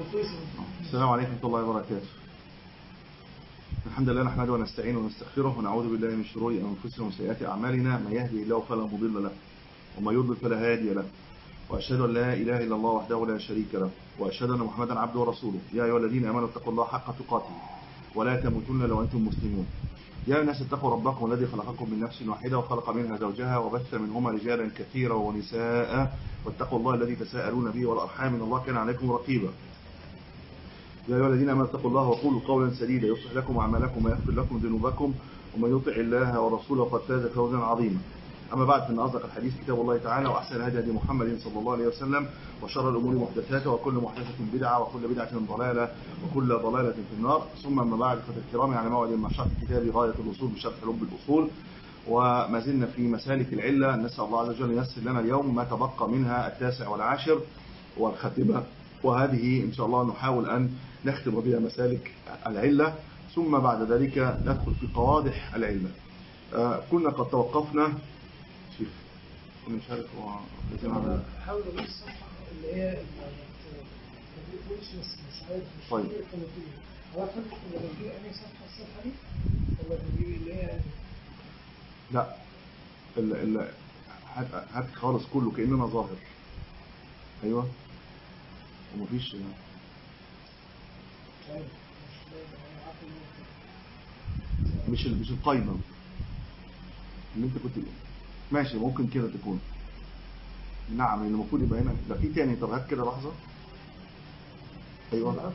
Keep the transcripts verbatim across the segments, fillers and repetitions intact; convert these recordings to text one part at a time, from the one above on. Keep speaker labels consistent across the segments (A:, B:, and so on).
A: السلام عليكم ورحمة الله وبركاته. الحمد لله نحمده ونستعينه ونستغفره ونعوذ بالله من شرور أنفسنا وسيئات أعمالنا، من يهدي الله فلا مضل له ومن يضلل فلا هادي له، وأشهد أن لا إله إلا الله وحده لا شريك له، وأشهد أن محمدا عبده ورسوله. يا أيها الذين آمنوا اتقوا الله حق تقاته ولا تموتن إلا وأنتم مسلمون. يا الناس اتقوا ربكم الذي خلقكم من نفس واحدة وخلق منها زوجها وبث منهما رجالا كثيرا ونساء، واتقوا الله الذي تساءلون به والأرحام إن الله كان عليكم رقيبا. يا أيها الذين آمنوا اتقوا الله وقولوا قولا سديدا يصلح لكم أعمالكم ويغفر لكم ذنوبكم، ومن يطع الله ورسوله فقد فاز فوزا عظيما. أما بعد، فإن أصدق الحديث كتاب الله تعالى، وأحسن الهدي هدي محمد صلى الله عليه وسلم، وشر الأمور محدثاتها، وكل محدثة بدعة، وكل بدعة ضلالة، وكل ضلالة في النار. ثم أما بعد، فالكرام على موعد مع شرح كتاب غاية الوصول بشرح لب الأصول، وما زلنا في مسالك العلة. نسأل الله عز وجل ييسر لنا اليوم ما تبقى منها التاسع والعاشر والخاتمة، وهذه إن شاء الله نحاول أن نختم بها مسالك العلة، ثم بعد ذلك ندخل في قواضح العلة. آه كنا قد توقفنا شوف كنا مش عارف هو
B: حاول اجيب الصفحه اللي هي ما بتقولش مش عارف مش
A: طيب
B: هو فتح ولا بجيب انهي صفحه الصفحه دي ولا بجيب اللي هي
A: لا ال ال هات هات خالص كله كأننا ظاهر. ايوه ومفيش مش مش القايمه اللي انت كنت ماشي، ممكن كده تكون نعم اللي المفروض يبقى هنا. لا في تاني. طب هات كده لحظه. ايوه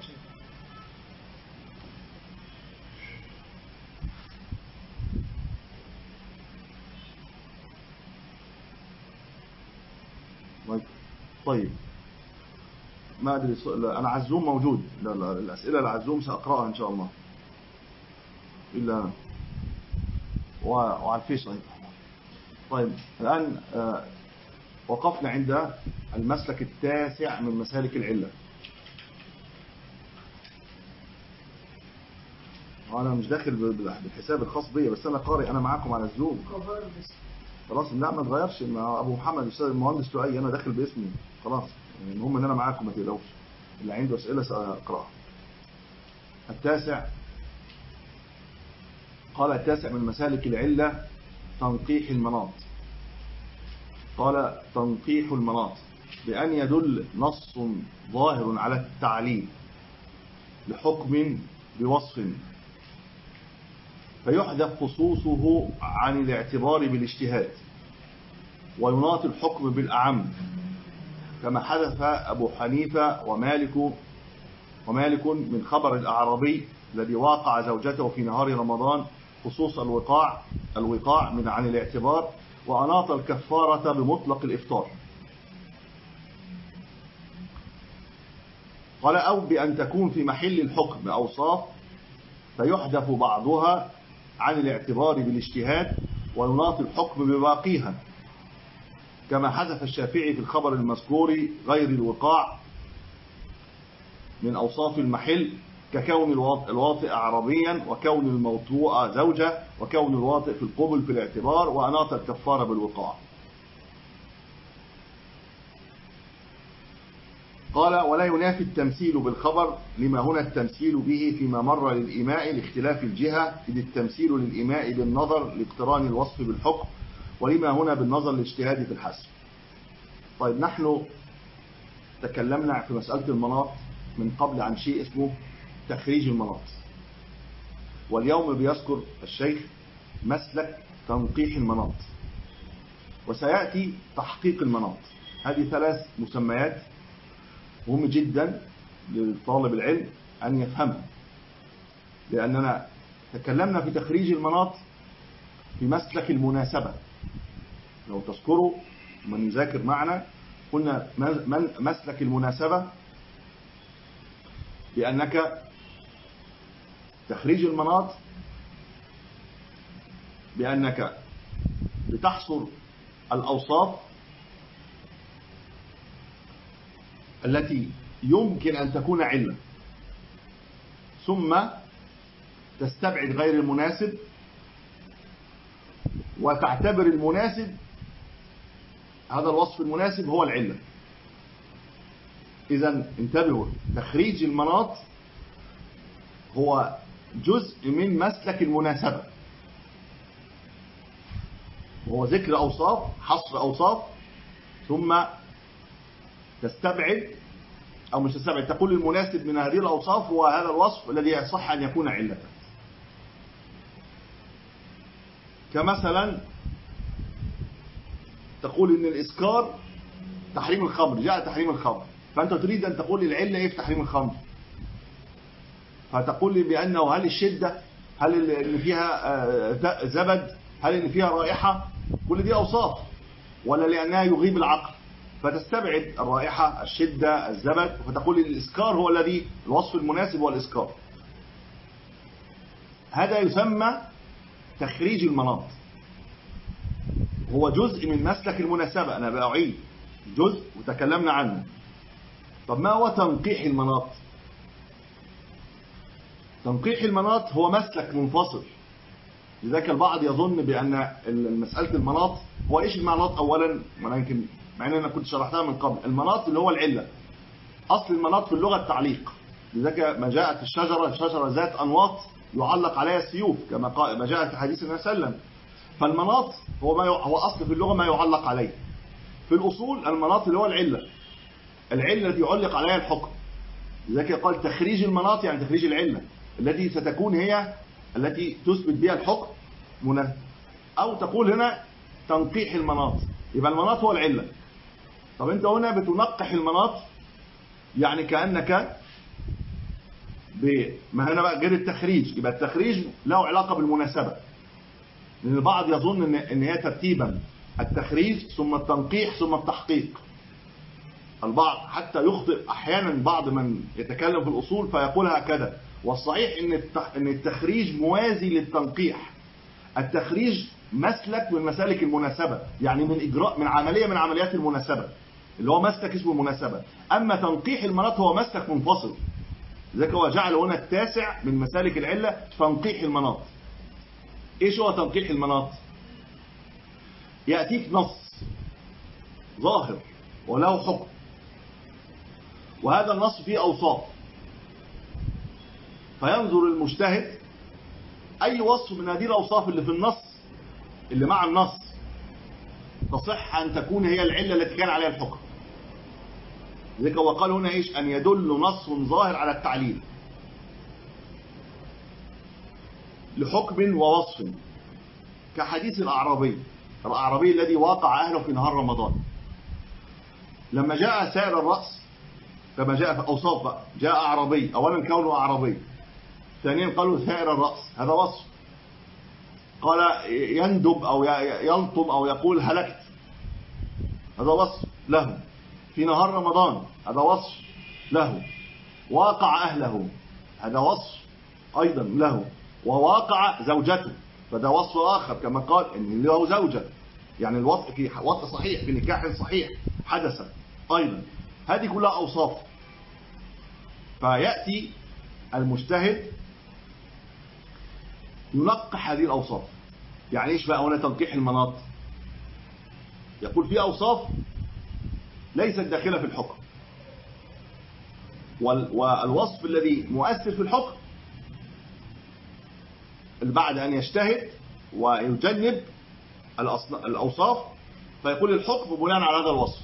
A: طيب ما ادري انا على الزوم موجود. لا لا الاسئله اللي على الزوم ساقراها ان شاء الله الا وعلى الفيس ايضا. طيب الان آه وقفنا عند المسلك التاسع من مسالك العله. انا مش داخل بالحساب الخاص بيا، بس انا قارئ، انا معاكم على الزوم خلاص. لا ما اتغيرش مع ابو محمد الاستاذ المهندس لؤي، انا داخل باسمي خلاص. يعني المهم ان انا معاكم ما تقلقوش، اللي عنده اسئله ساقراها. التاسع قال التاسع من مسالك العله تنقيح المناط. قال تنقيح المناط بأن يدل نص ظاهر على التعليل لحكم بوصف فيحذف خصوصه عن الاعتبار بالاجتهاد ويناط الحكم بالأعم، كما حدث أبو حنيفة ومالك ومالك من خبر الأعرابي الذي واقع زوجته في نهار رمضان خصوص الوقاع الوقاع من عن الاعتبار، وأناط الكفارة بمطلق الإفطار. قال أو بأن تكون في محل الحكم أوصاف فيحذف بعضها عن الاعتبار بالاجتهاد ويناط الحكم بباقيها، كما حذف الشافعي في الخبر المذكور غير الوقاع من أوصاف المحل، ككون الواطئ أعرابيا وكون الموطوء زوجة وكون الواطئ في القبل في الاعتبار، وأناط الكفارة بالوقاع. قال ولا ينافي التمثيل بالخبر لما هنا التمثيل به فيما مر للإيماء لاختلاف الجهة، إذ التمثيل للإيماء بالنظر لاقتران الوصف بالحكم، ولما هنا بالنظر لاجتهاد في الحسب. طيب نحن تكلمنا في مسألة المناط من قبل عن شيء اسمه تخريج المناط، واليوم بيذكر الشيخ مسلك تنقيح المناط، وسيأتي تحقيق المناط. هذه ثلاث مسميات مهم جدا لطالب العلم أن يفهمها، لأننا تكلمنا في تخريج المناط في مسلك المناسبة. لو تذكروا من يذاكر معنا قلنا مسلك المناسبة بأنك تخريج المناط بأنك بتحصر الأوصاف التي يمكن أن تكون علة، ثم تستبعد غير المناسب وتعتبر المناسب، هذا الوصف المناسب هو العلة. إذا انتبهوا، تخريج المناط هو جزء من مسلك المناسبة، وهو ذكر أوصاف، حصر أوصاف، ثم تستبعد أو مش تستبعد، تقول المناسب من هذه الأوصاف هو هذا الوصف الذي يصح أن يكون علة. كمثلا تقول إن الإسكار تحريم الخمر، جاء تحريم الخمر، فأنت تريد أن تقول العلة إيه في تحريم الخمر، فتقول لي بأنه هل الشدة، هل اللي فيها زبد، هل اللي فيها رائحة، كل دي أوصاف، ولا لأنها يغيب العقل، فتستبعد الرائحة، الشدة، الزبد، فتقول لي الإسكار هو الذي الوصف المناسب هو الإسكار. هذا يسمى تخريج المناط، هو جزء من مسلك المناسبة. أنا بأعيد جزء وتكلمنا عنه. طب ما هو تنقيح المناط؟ تنقيح المناط هو مسلك منفصل. لذلك البعض يظن بأن مسألة المناط هو إيش المناط أولا، وأنا يمكن مع أن أنا كنت شرحتها من قبل. المناط اللي هو العلة، أصل المناط في اللغة التعليق، لذلك ما جاءت الشجرة الشجرة ذات أنواط يعلق عليها السيوف كما قال ما جاء في حديث النبي صلى الله عليه وسلم. فالمناط هو ما هو أصل في اللغة ما يعلق عليه. في الأصول المناط اللي هو العلة، العلة التي يعلق عليها الحكم. لذلك قال تخريج المناط يعني تخريج العلة التي ستكون هي التي تثبت بها الحكم مناسب. أو تقول هنا تنقيح المناط، يبقى المناط هو العلة. طب أنت هنا بتنقح المناط، يعني كأنك ما هنا بقى غير التخريج. يبقى التخريج له علاقة بالمناسبة، لأن البعض يظن إن إن هي ترتيبا التخريج ثم التنقيح ثم التحقيق. البعض حتى يخطئ أحيانا بعض من يتكلم في الأصول فيقول هكذا، والصحيح إن إن التخريج موازي للتنقيح. التخريج مسلك من مسالك المناسبة، يعني من إجراء من عملية من عمليات المناسبة اللي هو مسلك اسمه المناسبة. أما تنقيح المناط هو مسلك منفصل، لذلك هو جعل هنا التاسع من مسالك العلة تنقيح المناط. إيش هو تنقيح المناط؟ يأتيك نص ظاهر وله حكم، وهذا النص فيه أوصاف، فينظر المجتهد أي وصف من هذه الأوصاف اللي في النص اللي مع النص تصح أن تكون هي العلة التي كان عليها الحكم. لذلك هو قال هنا إيش؟ أن يدل نص ظاهر على التعليل لحكم ووصف، كحديث الأعرابي الأعرابي الذي واقع أهله في نهار رمضان. لما جاء سائر الرأس كما جاء في أوصاف بقى، جاء أعرابي، أولا كونه أعرابي، ثانيا قالوا سائر الرأس، هذا وصف. قال يندب أو يلطم أو يقول هلكت، هذا وصف له. في نهار رمضان، هذا وصف له. واقع أهله، هذا وصف أيضا له. وواقع زوجته، فده وصف آخر كما قال إن له زوجة، يعني الوصف في وصف صحيح في نكاح صحيح حدث أيضا. هذه كلها أوصاف. فيأتي المجتهد ينقح هذه الأوصاف. يعني إيش بقى هنا تنقيح المناط؟ يقول في أوصاف ليست داخلة في الحكم، والوصف الذي مؤثر في الحكم بعد أن يجتهد ويجنب الأوصاف فيقول الحكم بناء على هذا الوصف،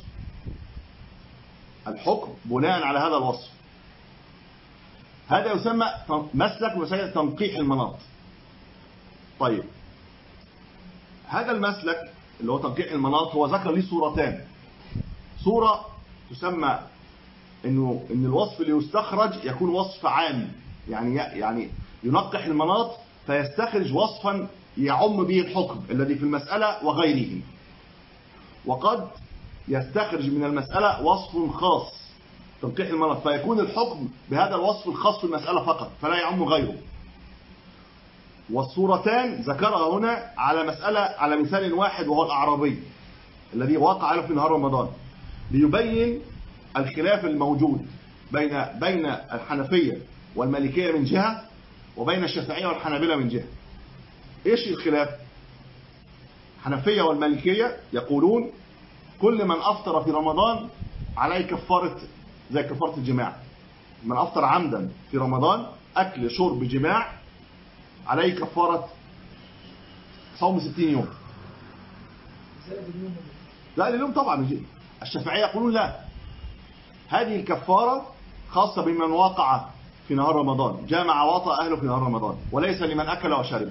A: الحكم بناء على هذا الوصف. هذا يسمى مسلك مسألة تنقيح المناط. طيب هذا المسلك اللي هو تنقيح المناط هو ذكر ليه صورتان. صورة تسمى إنه إن الوصف اللي يستخرج يكون وصف عام، يعني يعني ينقح المناط فيستخرج وصفا يعم به الحكم الذي في المسألة وغيره. وقد يستخرج من المسألة وصف خاص تنقيح المناط فيكون الحكم بهذا الوصف الخاص في المسألة فقط فلا يعم غيره. والصورتان ذكرها هنا على مسألة على مثال واحد وهو الأعرابي الذي وقع له في نهار رمضان، ليبين الخلاف الموجود بين بين الحنفية والمالكية من جهة وبين الشافعية والحنابلة من جهة. ايش الخلاف؟ الحنفية والمالكية يقولون كل من أفطر في رمضان عليه كفارة زي كفارة الجماع. من أفطر عمدا في رمضان أكل شرب جماع عليه كفارة صوم ستين يوم. لا اليوم طبعا. الشافعية يقولون لا، هذه الكفارة خاصة بمن وقع في نهار رمضان، جامع وطأ أهله في نهار رمضان، وليس لمن أكل وشرب.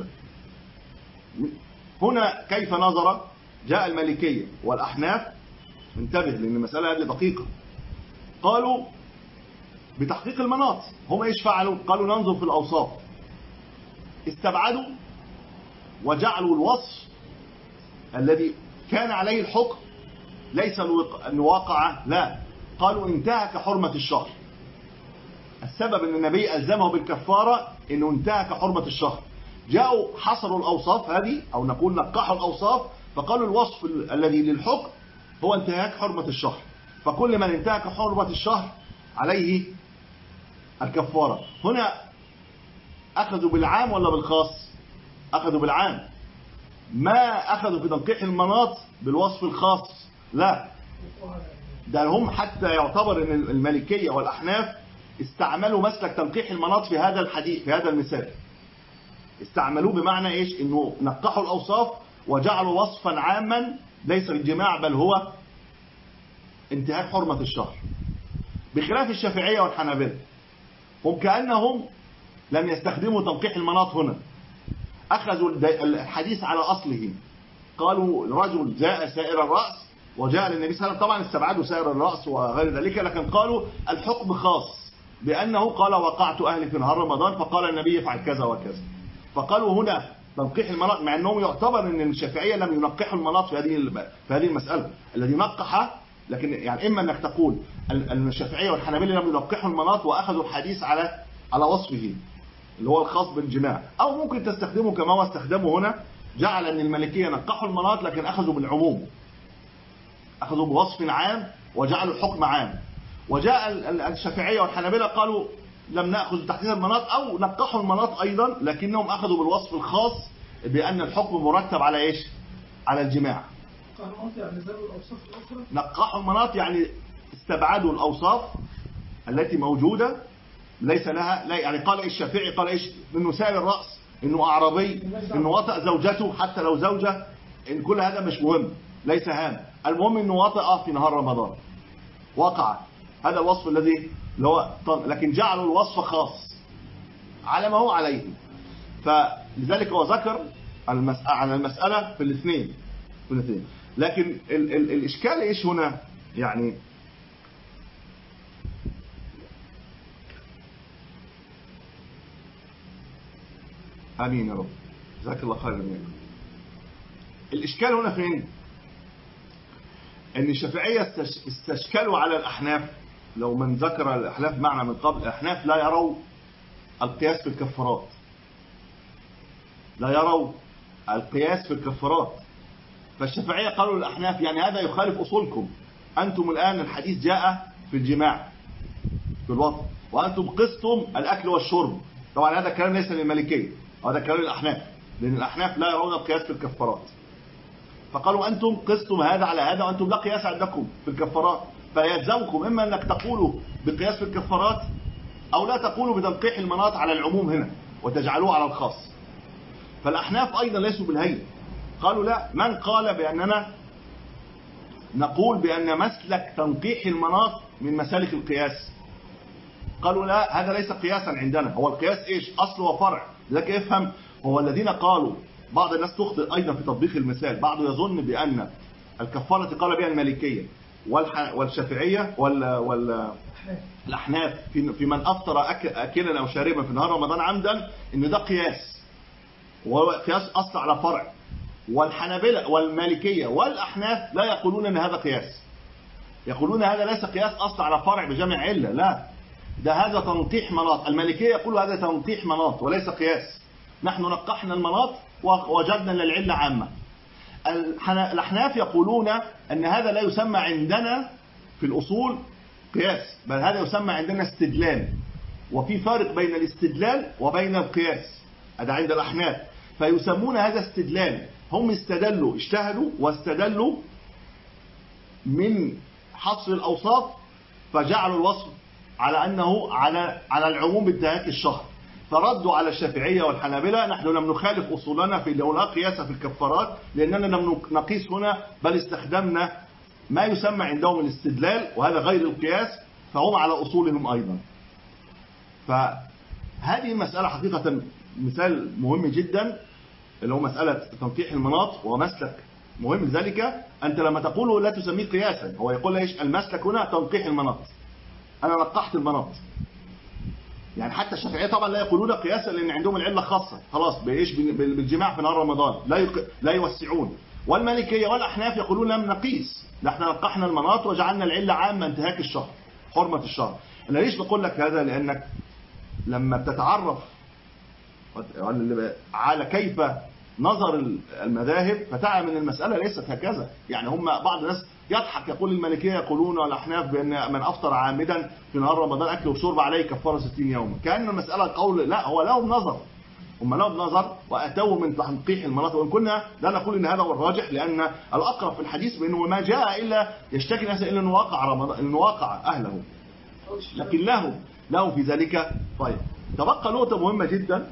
A: هنا كيف نظر؟ جاء المالكية والأحناف، انتبه لأن المسألة هذه دقيقة، قالوا بتحقيق المناط. هم ايش فعلوا؟ قالوا ننظر في الأوصاف، استبعدوا وجعلوا الوصف الذي كان عليه الحكم ليس الواقع، لا، قالوا انتهك حرمة الشهر. السبب ان النبي ألزمه بالكفارة انه انتهك حرمة الشهر. جاءوا حصروا الأوصاف هذه، أو نقول نقحوا الأوصاف، فقالوا الوصف الذي للحكم هو انتهاك حرمة الشهر، فكل من انتهك حرمة الشهر عليه الكفارة. هنا أخذوا بالعام ولا بالخاص؟ أخذوا بالعام، ما أخذوا في تنقيح المناط بالوصف الخاص، لا، ده هم حتى يعتبر أن المالكية والأحناف استعملوا مسلك تنقيح المناط في هذا الحديث، في هذا المثال استعملوه، بمعنى إيش؟ إنه نقحوا الأوصاف وجعلوا وصفا عاما ليس الجماع بل هو انتهاك حرمة الشهر، بخلاف الشافعية والحنابلة. هم كأنهم لم يستخدموا تنقيح المناط هنا، أخذوا الحديث على أصله، قالوا رجل جاء سائر الرأس وجاء للنبي صلى الله عليه وسلم، طبعا استبعدوا سائر الرأس وغير ذلك، لكن قالوا الحكم خاص بأنه قال وقعت أهلي في نهار رمضان فقال النبي يفعل كذا وكذا، فقالوا هنا تنقيح المناط، مع أنهم يعتبر أن الشافعية لم ينقحوا المناط في هذه في هذه المسألة. الذي نقح، لكن يعني إما أنك تقول الشافعية والحنابلة لم ينقحوا المناط وأخذوا الحديث على على وصفه اللي هو الخاص بالجماع، أو ممكن تستخدمه كما هو استخدمه هنا، جعل أن المالكية نقحوا المناط لكن أخذوا بالعموم، أخذوا بوصف عام وجعلوا الحكم عام. وجاء الشافعية والحنابلة قالوا لم نأخذ تحديد المناط، أو نقحوا المناط أيضا لكنهم أخذوا بالوصف الخاص بأن الحكم مرتب على إيش؟ على الجماع.
B: يعني زادوا الأوصاف الأخرى،
A: نقحوا المناط يعني استبعدوا الأوصاف التي موجودة ليس لها، لا يعني قال الشافعي قال إيش؟ إنه سائر الرأس، إنه أعرابي، إنه وطأ زوجته حتى لو زوجة، إن كل هذا مش مهم، ليس هام، المهم إنه وطأ في نهار رمضان وقع، هذا الوصف الذي اللي هو، لكن جعلوا الوصف خاص على ما هو عليه. فلذلك هو ذكر المسألة عن المسألة في الاثنين في الاثنين لكن ال ال الإشكال إيش هنا؟ يعني آمين يا رب، جزاك الله خيرا منكم. الإشكال هنا فين؟ أن الشافعية استشكلوا على الأحناف. لو من ذكر الأحناف معنا من قبل، الأحناف لا يروا القياس في الكفارات، لا يروا القياس في الكفارات. فالشافعية قالوا للأحناف يعني هذا يخالف أصولكم، أنتم الآن الحديث جاء في الجماع في الوطن، وأنتم قستم الأكل والشرب. طبعا هذا كلام ليس للمالكية، هذا كلام للأحناف، لأن الأحناف لا يرون القياس في الكفارات. فقالوا أنتم قستم هذا على هذا وأنتم لا قياس عندكم في الكفارات، فيلزمكم إما أنك تقولوا بقياس في الكفارات أو لا تقولوا بتنقيح المناط على العموم هنا وتجعلوه على الخاص. فالأحناف أيضا ليسوا بالهين، قالوا لا، من قال بأننا نقول بأن مسلك تنقيح المناط من مسالك القياس؟ قالوا لا، هذا ليس قياسا عندنا، هو القياس إيش؟ أصل وفرع. لذلك افهم، هو الذين قالوا، بعض الناس تخطئ أيضا في تطبيق المثال، بعض يظن بأن الكفارة قال بها المالكية والشافعية والأحناف في من أفطر أكلا أو شاربا في نهار رمضان عمدا إن ده قياس، وهو قياس أصل على فرع. والحنابلة والمالكية والأحناف لا يقولون أن هذا قياس، يقولون هذا ليس قياس أصل على فرع بجمع علة، لا، ده هذا تنقيح مناط. المالكية يقول هذا تنقيح مناط وليس قياس، نحن نقحنا المناط ووجدنا للعلة عامة. الأحناف يقولون أن هذا لا يسمى عندنا في الأصول قياس، بل هذا يسمى عندنا استدلال، وفي فرق بين الاستدلال وبين القياس، هذا عند الأحناف، فيسمون هذا استدلال. هم استدلوا، اجتهدوا واستدلوا من حصر الأوصاف فجعلوا الوصف على أنه على على العموم بانتهاك الشهر، فردوا على الشافعية والحنابلة نحن لم نخالف أصولنا في لا قياس في الكفارات لأننا لم نقيس هنا، بل استخدمنا ما يسمى عندهم الاستدلال وهذا غير القياس، فهم على أصولهم أيضا. فهذه المسألة حقيقة مثال مهم جدا اللي هو مسألة تنقيح المناط، ومسلك مهم لذلك. أنت لما تقوله لا تسميه قياسا، هو يقول إيش المسلك هنا؟ تنقيح المناط، أنا نقحت المناط. يعني حتى الشافعية طبعا لا يقولون قياسا لأن عندهم العلة خاصة خلاص بإيش؟ بالجماع في نهار رمضان، لا يق... لا يوسعون. والمالكية والأحناف يقولون لم نقيس، نحن نقحنا المناط وجعلنا العلة عامة انتهاك الشهر، حرمة الشهر. أنا ليش بقول لك هذا؟ لأنك لما بتتعرف على كيف نظر المذاهب فتعلم ان المسألة ليست هكذا. يعني هم بعض الناس يضحك يقول المالكية يقولون والأحناف بأن من أفطر عامدا في نهار رمضان أكل وشرب عليه كفارة ستين يوما، كأن المسألة قول. لا، هو لهم نظر، هم لهم نظر وأتوا من تنقيح المناط، وإن كنا لا نقول ان هذا هو الراجح، لأن الأقرب في الحديث بأنه ما جاء إلا يشتكي الناس إلا أنه واقع رمضان، أنه واقع أهله، لكن له له في ذلك. طيب تبقى نقطة مهمة جدا.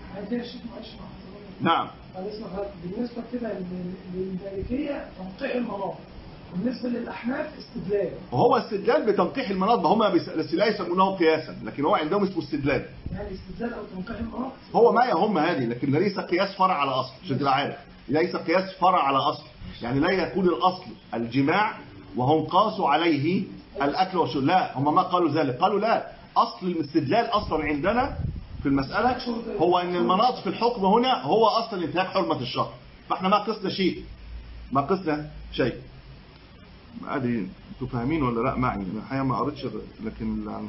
A: نعم.
B: بالنسبة كده للمالكية تنقيح المناط، بالنسبة للأحناف استدلال.
A: وهو استدلال بتنقيح المناط، هم لا يسمونه قياسا، لكن هو عندهم اسمه استدلال.
B: يعني استدلال أو تنقيح المناط
A: هو ما يهم هذه، لكن ليس قياس فرع على أصل، عشان تبقى عارف ليس قياس فرع على أصل. يعني لا يكون الأصل الجماع وهم قاسوا عليه الأكل والشرب، لا، هم ما قالوا ذلك، قالوا لا، أصل الاستدلال أصلا عندنا في المسألة هو أن المناط في الحكم هنا هو أصلا انتهاك حرمة الشهر، فإحنا ما قسنا شيء، ما قسنا شيء. ما أدري أنتوا فاهمين ولا لا معي؟ أنا الحقيقة ما قريتش، لكن يعني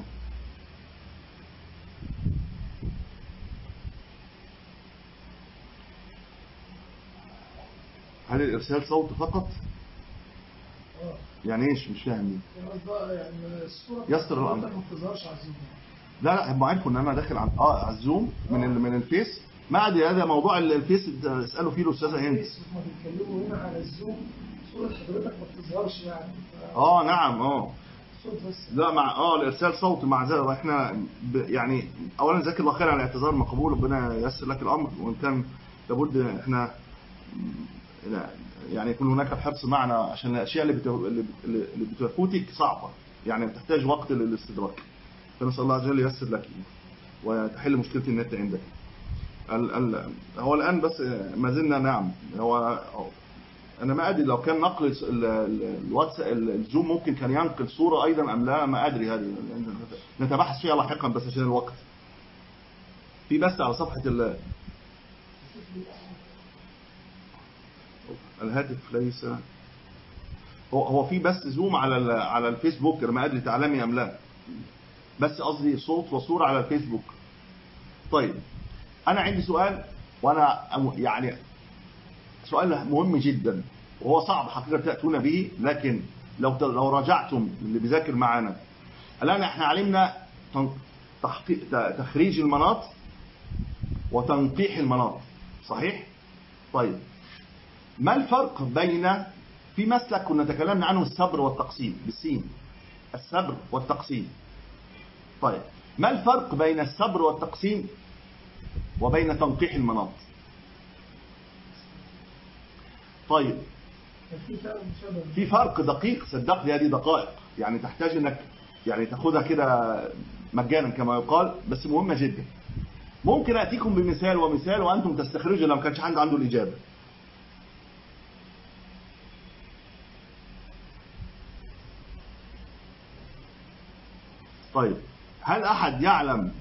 A: هل الإرسال صوت فقط؟ يعني إيش؟ مش فاهم.
B: يعني الصورة
A: يسر الأمر.
B: ما بتظهرش على الزوم.
A: لا لا، هم عارفوا ان انا داخل على اه على الزوم من ال... من الفيس. ما ادري هذا موضوع الفيس اسالوا فيه الاستاذه هند.
B: هم بيتكلموا هنا على الزوم، صوره حضرتك ما بتظهرش يعني.
A: اه نعم اه
B: صوت بس.
A: لا مع اه الارسال صوت مع ذلك احنا ب... يعني اولا جزاك الله خير على الاعتذار مقبول، ربنا ييسر لك الامر، وان كان لابد احنا يعني يكون هناك الحرص معنا عشان الاشياء اللي بت... اللي بتفوتك صعبه، يعني بتحتاج وقت للاستدراك، فنسأل الله عز وجل ييسر لك وتحل مشكلة النت عندك. ال ال هو الآن بس ما زلنا نعم، هو أنا ما أدري لو كان نقل الواتس الزوم ممكن كان ينقل صورة أيضا أم لا، ما أدري، هذه نتبحث فيها لاحقا بس عشان الوقت. في بس على صفحة ال الهاتف ليس هو هو في بس زوم على على الفيسبوك، ما أدري تعلمي أم لا، بس قصدي صوت وصورة على الفيسبوك. طيب أنا عندي سؤال، وأنا يعني سؤال مهم جدا وهو صعب حقيقة تأتون به، لكن لو لو راجعتم اللي بيذاكر معانا الآن احنا علمنا تخريج المناط وتنقيح المناط، صحيح؟ طيب ما الفرق بين في مسلك كنا تكلمنا عنه الصبر والتقسيم بالسين، الصبر والتقسيم. طيب ما الفرق بين الصبر والتقسيم وبين تنقيح المناط؟ طيب في فرق دقيق، صدقني هذه دقائق يعني تحتاج انك يعني تاخدها كده مجانا كما يقال، بس مهمة جدا. ممكن اتيكم بمثال ومثال وانتم تستخرجوا لو ما كانش حد عنده الاجابة. طيب هل أحد يعلم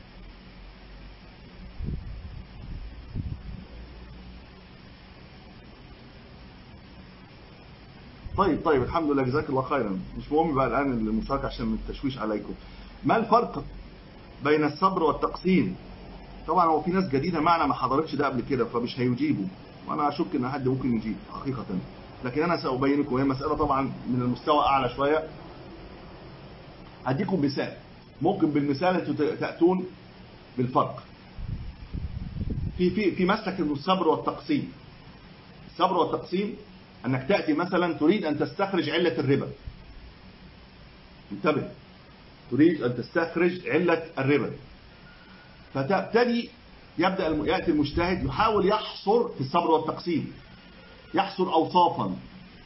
A: طيب طيب الحمد لله جزاك الله خيرا، مش مهم بقى الآن المشاركة عشان التشويش عليكم. ما الفرق بين الصبر والتقسيم؟ طبعا هو في ناس جديدة معنا ما حضرتش ده قبل كده فمش هيجيبوا، وأنا أشك إن حد ممكن يجيب حقيقة، لكن أنا سأبين لكم. هي مسألة طبعا من المستوى أعلى شوية. هديكم مثال، ممكن بالمثال تأتون بالفرق. في في في مسلك الصبر والتقسيم. الصبر والتقسيم انك تأتي مثلا تريد ان تستخرج علة الربا، انتبه، تريد أن تستخرج علة الربا، فتبتدي يبدأ يأتي المجتهد يحاول يحصر في الصبر والتقسيم، يحصر أوصافا،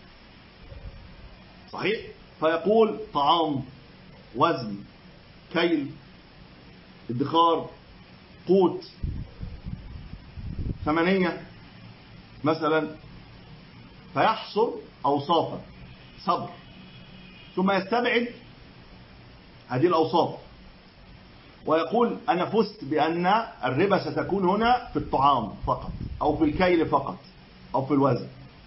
A: صحيح؟ فيقول طعام، وزن، كيل، ادخار، قوت، ثمنية مثلا، فيحصر أوصافا صبر، ثم يستبعد هذه الأوصاف ويقول أنا فزت بأن الربا ستكون هنا في الطعام فقط، أو في الكيل فقط، أو في الوزن.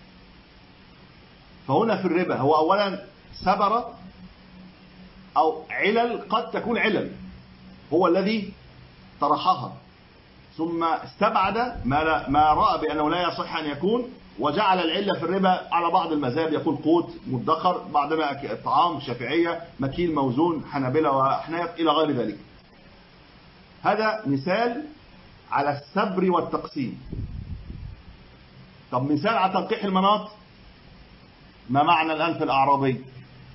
A: فهنا في الربا هو أولا سبر أو علل، قد تكون علل هو الذي طرحها، ثم استبعد ما, ما رأى بأنه لا يصح أن يكون، وجعل العلة في الربا على بعض المذاهب يقول قوت مدخر، بعضنا طعام، شافعية مكيل موزون، حنابلة وأحناف إلى غير ذلك. هذا مثال على السبر والتقسيم. طب مثال على تنقيح المناط، ما معنى الآن في الأعرابي؟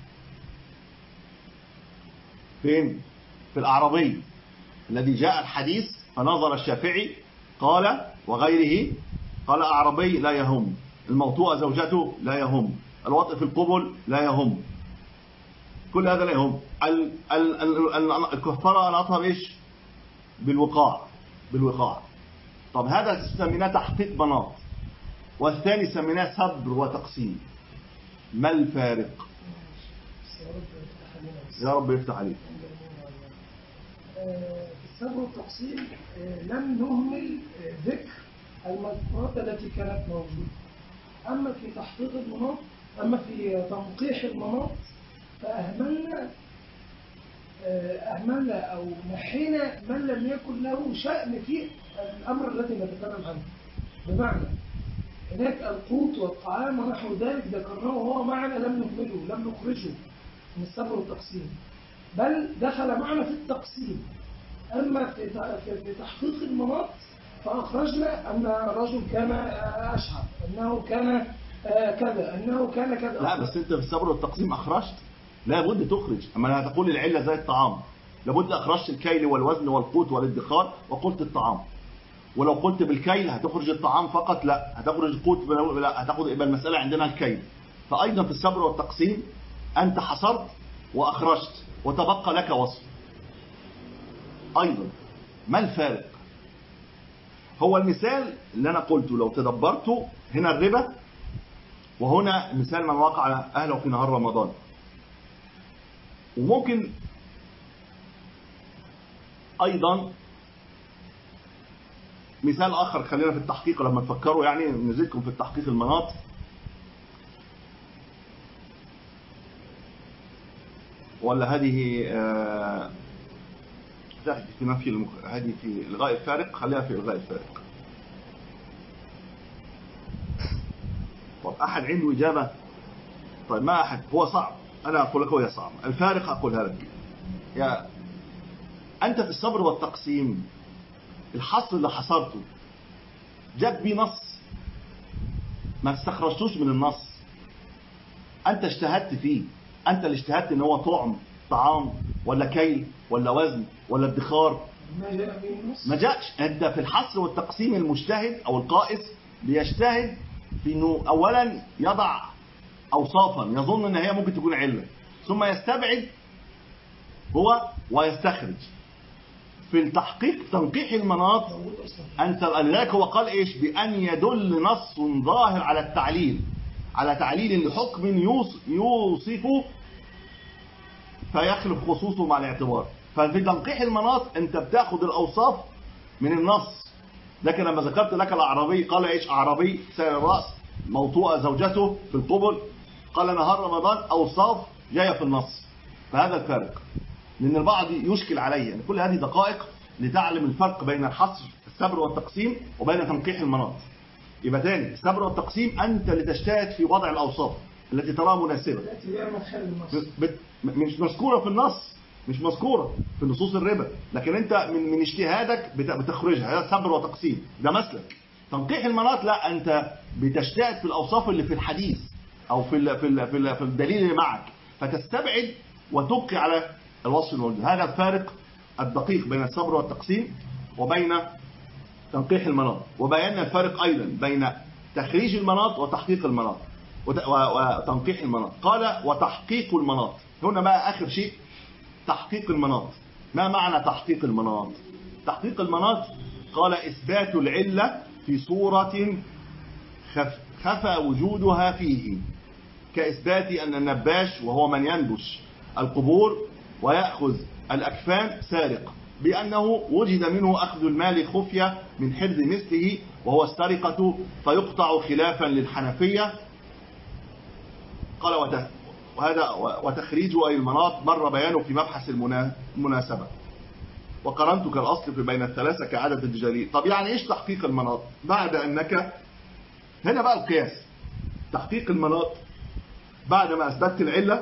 A: فين؟ في الأعرابي الذي جاء الحديث فنظر الشافعي قال وغيره، قال أعرابي لا يهم، الموطوءة زوجته لا يهم، الوطء في القبل لا يهم، كل هذا لا يهم. الكفارة أناطها بإيش؟ بالوقاع، بالوقاع. طب هذا سميناه تحقيق مناط، والثاني سميناه صبر وتقسيم. ما الفارق؟ يا رب يفتح عليك.
B: الصبر والتقسيم لم نهمل ذكر المذكورات التي كانت موجودة. أما في تحقيق المناط، أما في تنقيح المناط فأهملنا أهملنا أو نحينا من لم يكن له شأن في الأمر الذي نتكلم عنه. بمعنى هناك القوت والطعام ونحو ذلك ذكرناه وهو معنى لم نهمله، لم نخرجه من الصبر والتقسيم، بل دخل معنا في التقسيم. أما في في تحقيق المناط فأخرجنا أن الرجل كان أشعر، أنه كان كذا، أنه كان كذا.
A: لا بس أنت في الصبر والتقسيم أخرجت، لا بد تخرج. أما هتقول العلة زي الطعام، لابد أخرجت الكيل والوزن والقوت والادخار وقلت الطعام. ولو قلت بالكيل هتخرج الطعام فقط؟ لا، هتخرج القوت، لا هتاخد، يبقى المسألة عندنا الكيل. فأيضا في الصبر والتقسيم أنت حصرت وأخرجت وتبقى لك وصف. أيضا ما الفارق؟ هو المثال اللي أنا قلته لو تدبرته، هنا الربا وهنا مثال من وقع أهله في نهار رمضان. وممكن أيضا مثال آخر، خلينا في التحقيق لما تفكروا، يعني نزيدكم في التحقيق المناط. ولا هذه آه في نفي المخ... هذه في إلغاء الفارق، خليها في إلغاء الفارق. طب أحد عنده إجابة؟ طيب ما أحد، هو صعب، أنا أقول لك هو صعب. الفارق أقولها لك. يا أنت في الصبر والتقسيم الحصر اللي حصرته جاب بيه نص، ما استخرجتوش من النص، أنت اجتهدت فيه. أنت اللي اجتهدت إن هو طعم، طعام، ولا كيل، ولا وزن، ولا ادخار. ما جاءش. أنت في الحصر والتقسيم المجتهد أو القائس بيجتهد في إنه أولا يضع أوصافا يظن إن هي ممكن تكون علة، ثم يستبعد هو ويستخرج. في التحقيق تنقيح المناط أنت لذلك هو قال إيش؟ بأن يدل نص ظاهر على التعليل، على تعليل لحكم يوصف فيخلف خصوصه مع الاعتبار. ففي تنقيح المناط أنت بتاخد الأوصاف من النص. لكن لما ذكرت لك الأعرابي قال إيش؟ أعرابي سائر الرأس، موطوءة زوجته في القبل، قال نهار رمضان، أوصاف جاية في النص. فهذا الفارق، لأن البعض يشكل عليه. يعني كل هذه دقائق لتعلم الفرق بين الحصر الصبر والتقسيم وبين تنقيح المناط. يبقى تاني، الصبر والتقسيم أنت اللي تجتهد في وضع الأوصاف التي تراها مناسبة، مش مذكورة في النص، مش مذكورة في نصوص الربا، لكن أنت من من اجتهادك بتخرجها. هذا صبر وتقسيم، ده مسلك. تنقيح المناط لا، أنت بتجتهد في الأوصاف اللي في الحديث أو في ال في ال في, ال في الدليل اللي معك، فتستبعد وتبقي على الوصف الموجود. هذا الفارق الدقيق بين الصبر والتقسيم وبين تنقيح المناط. وبينا الفارق أيضا بين تخريج المناط وتحقيق المناط وتنقيح المناط. قال وتحقيق المناط. هنا بقى آخر شيء تحقيق المناط. ما معنى تحقيق المناط؟ تحقيق المناط قال إثبات العلة في صورة خف خفى وجودها فيه، كإثبات أن النباش وهو من ينبش القبور ويأخذ الأكفان سارق، بأنه وجد منه أخذ المال خفية من حرز مثله وهو السرقة فيقطع خلافا للحنفية. قال وهذا وتخريج أي المناط مر بيانه في مبحث المناسبة، وقرنت كالأصل في بين الثلاثة كعدد الدجالين. طب يعني إيش تحقيق المناط؟ بعد أنك هنا بقى القياس. تحقيق المناط بعد ما أثبتت العلة،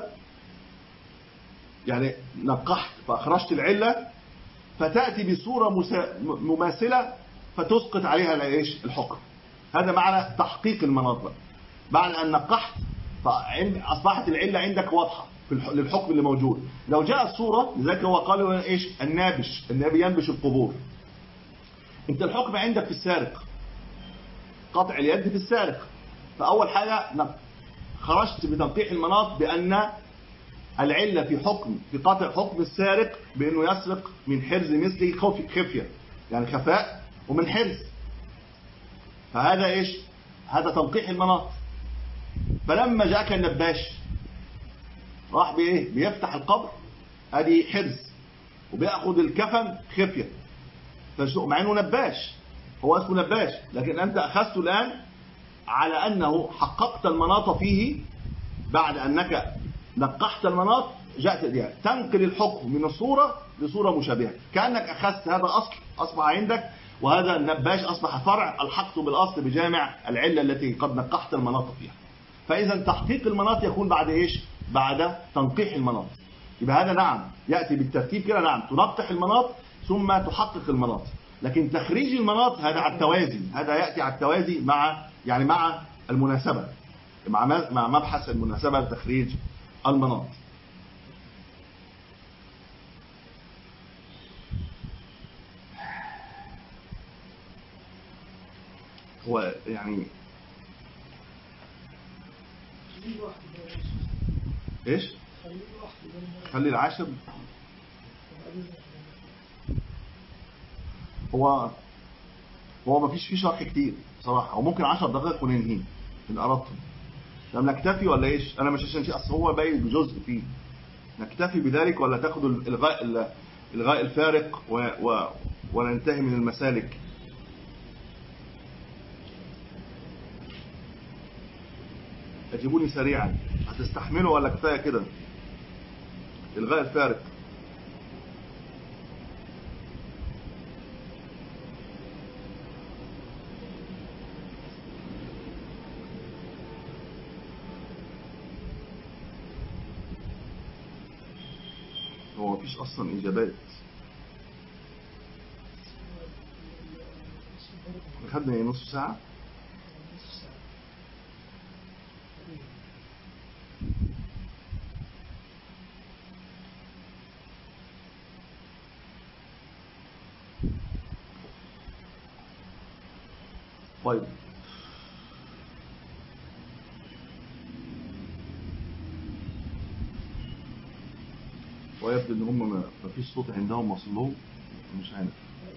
A: يعني نقحت فأخرجت العلة، فتأتي بصورة مماثلة فتسقط عليها الايش الحكم. هذا معنى تحقيق المناط بقى. بعد أن نقحت فأصبحت العلة عندك واضحة للحكم اللي موجود. لو جاء الصورة، لذلك هو قال ايش النابش، النبي ينبش القبور. انت الحكم عندك في السارق، قطع اليد في السارق. فأول حاجة خرجت بتنقيح المناط بأن العلة في حكم في قطع حكم السارق بأنه يسرق من حرز مثله خفية، يعني خفاء ومن حرز. فهذا ايش؟ هذا تنقيح المناط. فلما جاءك النباش راح بايه؟ بيفتح القبر ادي حرز وبياخذ الكفن خفية، مع انه نباش، هو اسمه نباش، لكن انت اخذته الان على انه حققت المناط فيه. بعد انك نقحت المناط جاءت يعني تنقل الحكم من الصورة لصورة مشابهة، كأنك أخذت هذا أصل أصبح عندك، وهذا النباش أصبح فرع الحقته بالأصل بجامع العلة التي قد نقحت المناط فيها. فإذا تحقيق المناط يكون بعد إيش؟ بعد تنقيح المناط. يبقى هذا نعم يأتي بالترتيب كده، نعم تنقح المناط ثم تحقق المناط. لكن تخريج المناط هذا على التوازي، هذا يأتي على التوازي مع يعني مع المناسبة، مع مع مبحث المناسبة لتخريج المناط. هو يعني ايش؟ خلي العاشر. هو هو ما فيش فيه شرح كتير بصراحة، وممكن عشر دقائق وننهي إن أردتم. طب نكتفي ولا ايش؟ انا مش عشان شيء، اصل هو باين جزء فيه. نكتفي بذلك ولا تاخدوا الغاء الغاء الفارق و... و... وننتهي من المسالك؟ اجيبوني سريعا. هتستحملوا ولا كفايه كده؟ الغاء الفارق. هو مفيش اصلا اجابات. خدنا ايه نص ساعة؟ طيب ويبدو ان هم ما فيش صوت عندهم وصل لهم، مش عارف.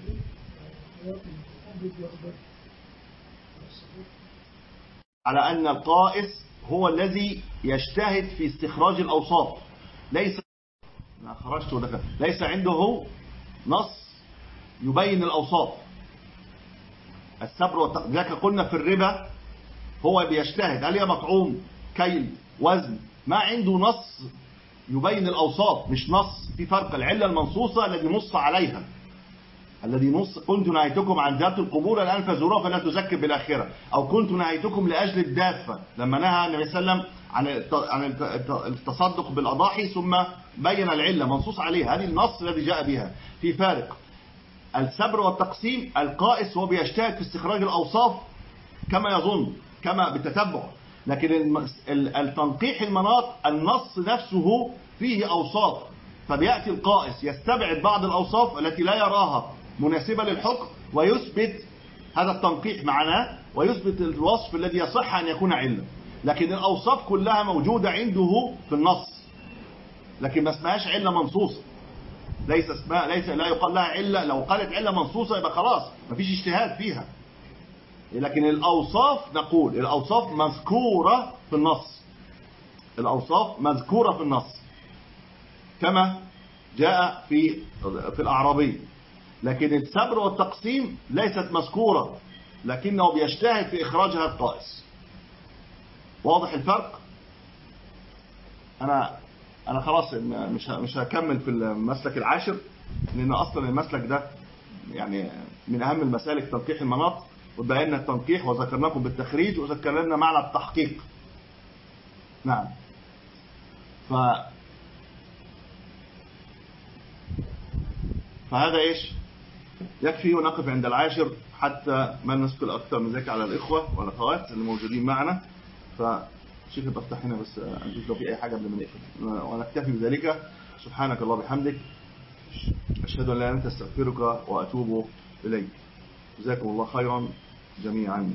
A: على ان القائس هو الذي يجتهد في استخراج الاوصاف، ليس ما خرجت ودخل، ليس عنده نص يبين الاوصاف. السبر والتقدير قلنا في الربا هو بيجتهد، هل هي مطعوم كيل وزن، ما عنده نص يبين الأوصاف، مش نص. في فرق. العلة المنصوصة الذي نص عليها، الذي نص كنت نهيتكم عن ذات القبور الآن فزوروها فلا تزكر بالآخرة، أو كنت نهيتكم لأجل الدافة لما نهى النبي صلى الله عليه وسلم عن التصدق بالأضاحي ثم بين العلة منصوص عليها، هذه النص الذي جاء بها. في فارق. السبر والتقسيم القائس هو بيجتهد في استخراج الأوصاف كما يظن، كما بالتتبع. لكن التنقيح المناط النص نفسه فيه أوصاف، فبيأتي القائس يستبعد بعض الأوصاف التي لا يراها مناسبة للحكم ويثبت هذا التنقيح معناه، ويثبت الوصف الذي يصح أن يكون علة. لكن الأوصاف كلها موجودة عنده في النص، لكن ما اسمهاش علة منصوصة. ليس اسمها ليس لا يقال لها علة. لو قالت علة منصوصة يبقى خلاص مفيش اجتهاد فيها. لكن الأوصاف نقول الأوصاف مذكورة في النص، الأوصاف مذكورة في النص كما جاء في في الأعرابي. لكن السبر والتقسيم ليست مذكورة، لكنه بيجتهد في إخراجها القائس. واضح الفرق؟ أنا أنا خلاص مش مش هكمل في المسلك العاشر، لأن أصلا المسلك ده يعني من أهم المسالك تنقيح المناط، وبينا التنقيح وذكرناكم بالتخريج وذكرنا معنى التحقيق. نعم. ف فهذا إيش؟ يكفي ونقف عند العاشر حتى ما نسكل أكثر من ذلك على الإخوة والأخوات اللي موجودين معنا. فشيخ بفتح هنا بس نشوف لو في أي حاجة قبل ما نقفل، ونكتفي بذلك. سبحانك الله بحمدك، أشهد أن لا إله إلا أنت، أستغفرك وأتوب إليك. جزاكم الله خيرا جميعا.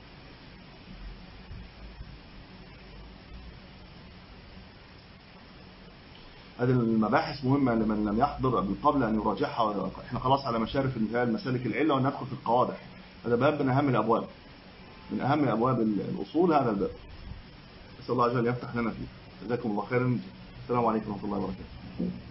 A: هذه المباحث مهمة لمن لم يحضر من قبل أن يراجعها. احنا خلاص على مشارف انتهاء المسالك العلة وندخل في القوادح. هذا باب من أهم الأبواب، من أهم أبواب الأصول هذا الباب. أسأل الله عز وجل يفتح لنا فيه. جزاكم الله خيرا. السلام عليكم ورحمة الله وبركاته.